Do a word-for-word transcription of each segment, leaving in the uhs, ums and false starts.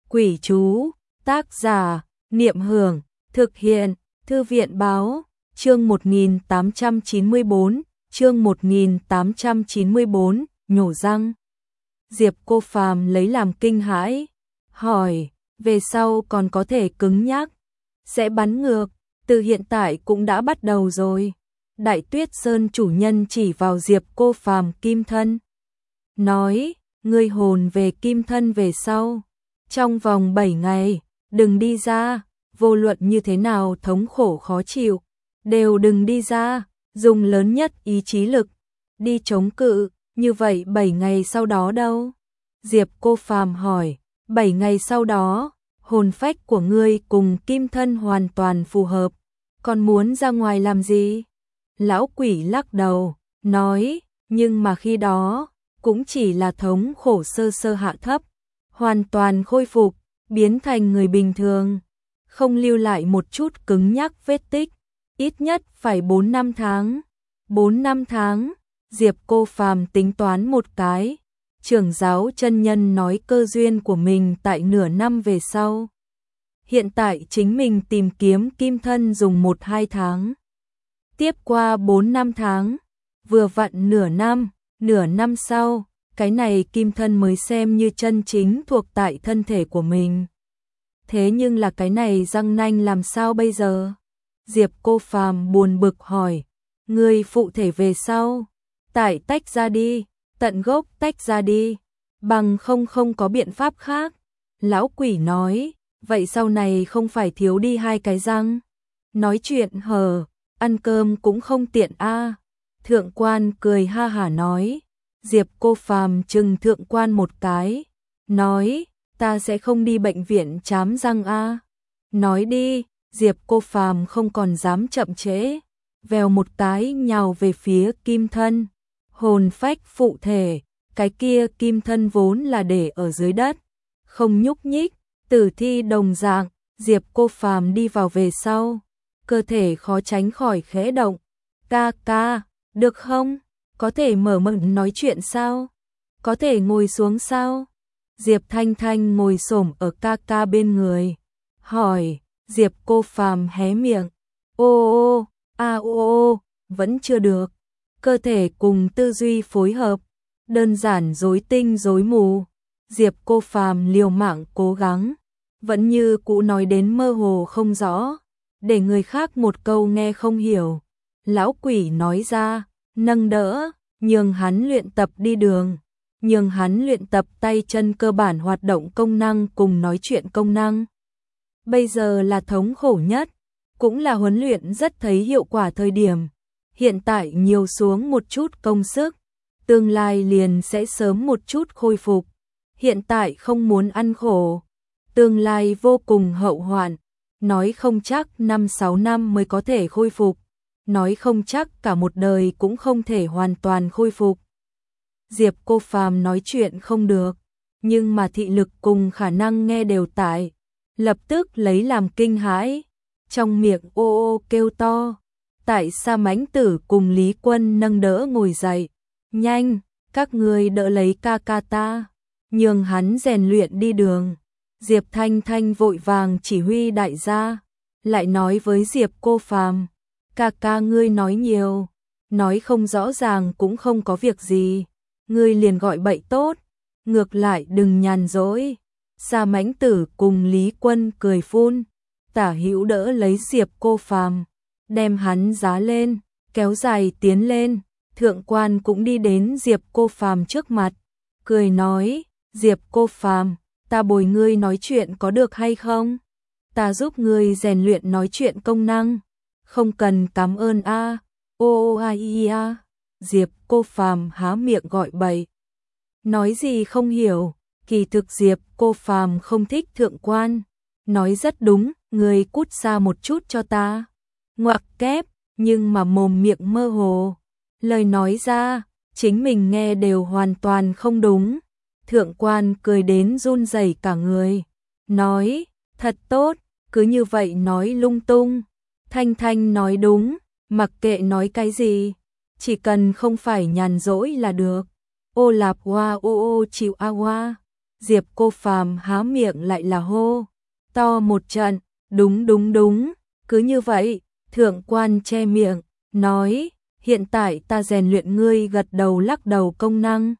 Quỷ chú, tác giả, Niệm Hưởng, thực hiện, Thư viện báo, chương một nghìn tám trăm chín mươi bốn, chương một nghìn tám trăm chín mươi bốn, nhổ răng. Diệp Cô Phàm lấy làm kinh hãi, hỏi, về sau còn có thể cứng nhắc, sẽ bắn ngược, từ hiện tại cũng đã bắt đầu rồi. Đại Tuyết Sơn chủ nhân chỉ vào Diệp Cô Phàm kim thân, nói, ngươi hồn về kim thân về sau, trong vòng bảy ngày, đừng đi ra, vô luận như thế nào thống khổ khó chịu, đều đừng đi ra, dùng lớn nhất ý chí lực, đi chống cự, như vậy bảy ngày sau đó đâu? Diệp Cô Phàm hỏi, bảy ngày sau đó, hồn phách của ngươi cùng kim thân hoàn toàn phù hợp, còn muốn ra ngoài làm gì? Lão quỷ lắc đầu, nói, nhưng mà khi đó, cũng chỉ là thống khổ sơ sơ hạ thấp, hoàn toàn khôi phục, biến thành người bình thường, không lưu lại một chút cứng nhắc vết tích, ít nhất phải bốn năm tháng. bốn năm tháng, Diệp Cô Phàm tính toán một cái, trưởng giáo chân nhân nói cơ duyên của mình tại nửa năm về sau. Hiện tại chính mình tìm kiếm kim thân dùng một hai tháng. Tiếp qua bốn năm tháng, vừa vặn nửa năm, nửa năm sau, cái này kim thân mới xem như chân chính thuộc tại thân thể của mình. Thế nhưng là cái này răng nanh làm sao bây giờ? Diệp Cô Phàm buồn bực hỏi, ngươi phụ thể về sau, tại tách ra đi, tận gốc tách ra đi, bằng không không có biện pháp khác. Lão quỷ nói, vậy sau này không phải thiếu đi hai cái răng? Nói chuyện hờ, ăn cơm cũng không tiện a. Thượng quan cười ha hả nói. Diệp Cô Phàm chừng thượng quan một cái, nói, ta sẽ không đi bệnh viện chám răng a. Nói đi, Diệp Cô Phàm không còn dám chậm trễ, vèo một cái nhào về phía kim thân. Hồn phách phụ thể, cái kia kim thân vốn là để ở dưới đất, không nhúc nhích, tử thi đồng dạng. Diệp Cô Phàm đi vào về sau, cơ thể khó tránh khỏi khẽ động. Ca ca, được không? Có thể mở miệng nói chuyện sao? Có thể ngồi xuống sao? Diệp Thanh Thanh ngồi xổm ở ca ca bên người, hỏi. Diệp Cô Phàm hé miệng, ô ô, a ô ô, vẫn chưa được. Cơ thể cùng tư duy phối hợp, đơn giản rối tinh rối mù. Diệp Cô Phàm liều mạng cố gắng, vẫn như cũ nói đến mơ hồ không rõ, để người khác một câu nghe không hiểu. Lão quỷ nói ra, nâng đỡ, nhường hắn luyện tập đi đường, nhường hắn luyện tập tay chân cơ bản hoạt động công năng cùng nói chuyện công năng. Bây giờ là thống khổ nhất, cũng là huấn luyện rất thấy hiệu quả thời điểm. Hiện tại nhiều xuống một chút công sức, tương lai liền sẽ sớm một chút khôi phục. Hiện tại không muốn ăn khổ, tương lai vô cùng hậu hoạn, nói không chắc năm sáu năm mới có thể khôi phục, nói không chắc cả một đời cũng không thể hoàn toàn khôi phục. Diệp Cô Phàm nói chuyện không được, nhưng mà thị lực cùng khả năng nghe đều tại, lập tức lấy làm kinh hãi, trong miệng ô ô kêu to. Tại Sa Mãnh Tử cùng Lý Quân nâng đỡ ngồi dậy, nhanh, các ngươi đỡ lấy ca ca ta, nhường hắn rèn luyện đi đường. Diệp Thanh Thanh vội vàng chỉ huy đại gia, lại nói với Diệp Cô Phàm, ca ca ngươi nói nhiều, nói không rõ ràng cũng không có việc gì, ngươi liền gọi bậy tốt, ngược lại đừng nhàn rỗi. Sa Mãnh Tử cùng Lý Quân cười phun, tả hữu đỡ lấy Diệp Cô Phàm, đem hắn giá lên, kéo dài tiến lên. Thượng quan cũng đi đến Diệp Cô Phàm trước mặt, cười nói, Diệp Cô Phàm, ta bồi ngươi nói chuyện có được hay không? Ta giúp ngươi rèn luyện nói chuyện công năng, không cần cảm ơn a. Ô a i a. Diệp Cô Phàm há miệng gọi bậy, nói gì không hiểu. Kỳ thực Diệp Cô Phàm không thích thượng quan, nói rất đúng, ngươi cút xa một chút cho ta. Ngoặc kép, nhưng mà mồm miệng mơ hồ, lời nói ra, chính mình nghe đều hoàn toàn không đúng. Thượng quan cười đến run rẩy cả người, nói, thật tốt, cứ như vậy nói lung tung. Thanh Thanh nói đúng, mặc kệ nói cái gì, chỉ cần không phải nhàn rỗi là được. Ô lạp hoa ô ô chịu a hoa. Diệp Cô Phàm há miệng lại là hô to một trận, đúng đúng đúng, cứ như vậy. Thượng quan che miệng, nói, hiện tại ta rèn luyện ngươi gật đầu lắc đầu công năng.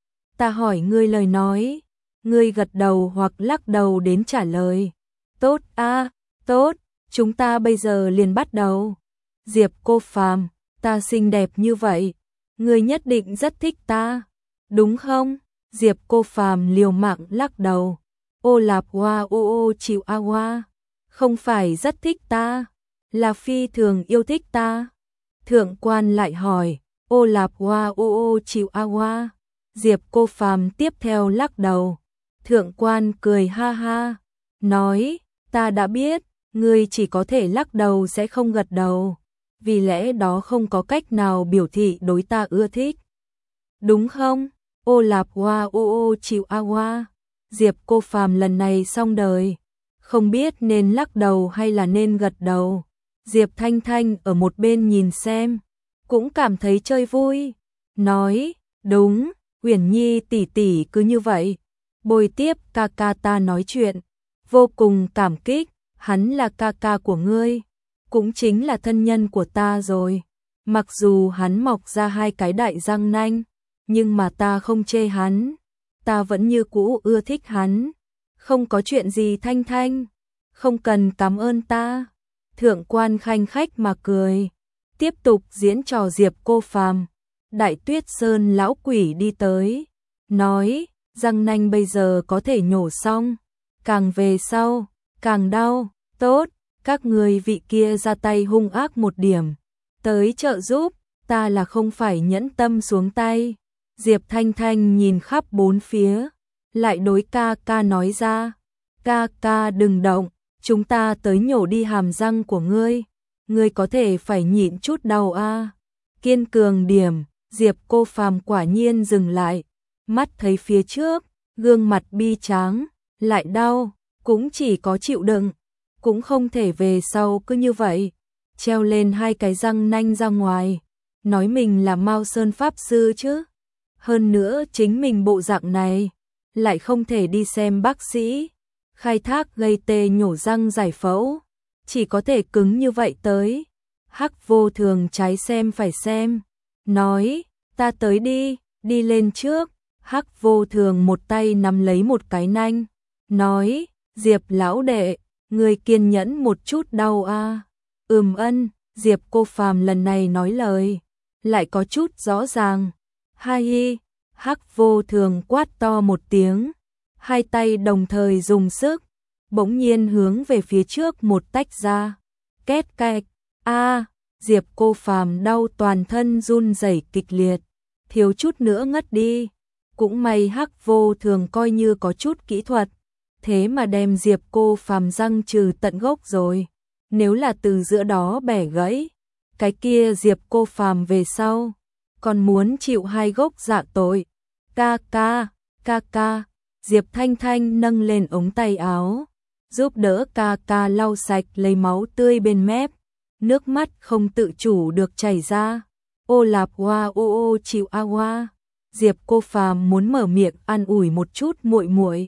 Ta hỏi ngươi lời nói, ngươi gật đầu hoặc lắc đầu đến trả lời. Tốt a, tốt, chúng ta bây giờ liền bắt đầu. Diệp Cô Phàm, ta xinh đẹp như vậy, ngươi nhất định rất thích ta, đúng không? Diệp Cô Phàm liều mạng lắc đầu. Ô lạp hoa ô ô chịu a hoa, không phải rất thích ta, là phi thường yêu thích ta. Thượng quan lại hỏi, ô lạp hoa ô ô chịu a hoa. Diệp Cô Phàm tiếp theo lắc đầu. Thượng quan cười ha ha, nói, ta đã biết, ngươi chỉ có thể lắc đầu sẽ không gật đầu, vì lẽ đó không có cách nào biểu thị đối ta ưa thích. Đúng không? Ô lạp hoa ô ô chịu a hoa. Diệp Cô Phàm lần này xong đời, không biết nên lắc đầu hay là nên gật đầu. Diệp Thanh Thanh ở một bên nhìn xem, cũng cảm thấy chơi vui, nói, đúng, Uyển Nhi tỷ tỷ cứ như vậy, bồi tiếp ca ca ta nói chuyện, vô cùng cảm kích, hắn là ca ca của ngươi, cũng chính là thân nhân của ta rồi. Mặc dù hắn mọc ra hai cái đại răng nanh, nhưng mà ta không chê hắn, ta vẫn như cũ ưa thích hắn. Không có chuyện gì Thanh Thanh, không cần cảm ơn ta. Thượng quan khanh khách mà cười, tiếp tục diễn trò Diệp Cô Phàm. Đại Tuyết Sơn lão quỷ đi tới, nói, răng nanh bây giờ có thể nhổ xong, càng về sau, càng đau, tốt, các người vị kia ra tay hung ác một điểm, tới trợ giúp, ta là không phải nhẫn tâm xuống tay. Diệp Thanh Thanh nhìn khắp bốn phía, lại đối ca ca nói ra, ca ca đừng động, chúng ta tới nhổ đi hàm răng của ngươi, ngươi có thể phải nhịn chút đau a. Kiên cường điểm. Diệp Cô Phàm quả nhiên dừng lại, mắt thấy phía trước, gương mặt bi tráng, lại đau, cũng chỉ có chịu đựng, cũng không thể về sau cứ như vậy, treo lên hai cái răng nanh ra ngoài, nói mình là Mao Sơn Pháp Sư chứ. Hơn nữa chính mình bộ dạng này, lại không thể đi xem bác sĩ, khai thác gây tê nhổ răng giải phẫu, chỉ có thể cứng như vậy tới. Hắc Vô Thường trái xem phải xem, nói, ta tới đi, đi lên trước. Hắc Vô Thường một tay nắm lấy một cái nanh, nói, Diệp lão đệ, người kiên nhẫn một chút đau a. À. Ừm ân, Diệp Cô Phàm lần này nói lời, lại có chút rõ ràng. Hai y, Hắc Vô Thường quát to một tiếng, hai tay đồng thời dùng sức, bỗng nhiên hướng về phía trước một tách ra, két kẹt, a. À. Diệp Cô Phàm đau toàn thân run rẩy kịch liệt, thiếu chút nữa ngất đi. Cũng may Hắc Vô Thường coi như có chút kỹ thuật, thế mà đem Diệp Cô Phàm răng trừ tận gốc rồi. Nếu là từ giữa đó bẻ gãy, cái kia Diệp Cô Phàm về sau còn muốn chịu hai gốc dạ tội. Ca ca, ca ca. Diệp Thanh Thanh nâng lên ống tay áo, giúp đỡ ca ca lau sạch lấy máu tươi bên mép. Nước mắt không tự chủ được chảy ra. Ô lạp hoa ô ô chịu a hoa. Diệp Cô Phàm muốn mở miệng an ủi một chút muội muội,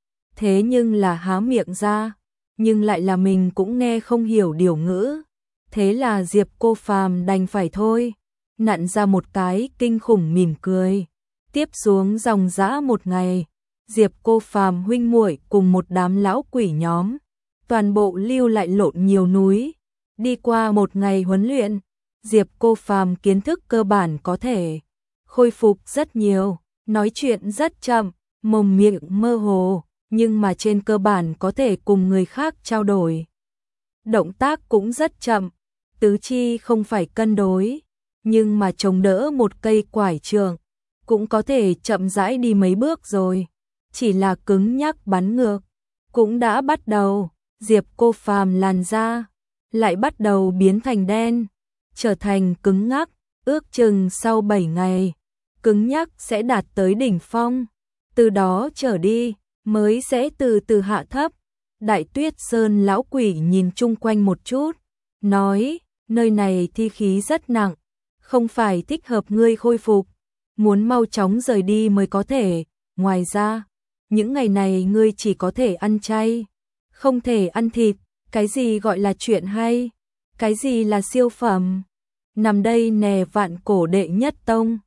thế nhưng là há miệng ra, nhưng lại là mình cũng nghe không hiểu điều ngữ. Thế là Diệp Cô Phàm đành phải thôi, nặn ra một cái kinh khủng mỉm cười. Tiếp xuống dòng dã một ngày, Diệp Cô Phàm huynh muội cùng một đám lão quỷ nhóm, toàn bộ lưu lại lộn nhiều núi. Đi qua một ngày huấn luyện, Diệp Cô Phàm kiến thức cơ bản có thể khôi phục rất nhiều, nói chuyện rất chậm, mồm miệng mơ hồ, nhưng mà trên cơ bản có thể cùng người khác trao đổi. Động tác cũng rất chậm, tứ chi không phải cân đối, nhưng mà chống đỡ một cây quải trượng, cũng có thể chậm rãi đi mấy bước rồi, chỉ là cứng nhắc bắn ngược. Cũng đã bắt đầu, Diệp Cô Phàm làn da lại bắt đầu biến thành đen, trở thành cứng ngắc, ước chừng sau bảy ngày, cứng nhắc sẽ đạt tới đỉnh phong, từ đó trở đi mới sẽ từ từ hạ thấp. Đại Tuyết Sơn lão quỷ nhìn chung quanh một chút, nói, nơi này thi khí rất nặng, không phải thích hợp ngươi khôi phục, muốn mau chóng rời đi mới có thể, ngoài ra, những ngày này ngươi chỉ có thể ăn chay, không thể ăn thịt, cái gì gọi là chuyện hay, cái gì là siêu phẩm. Nằm đây nè vạn cổ đệ nhất tông.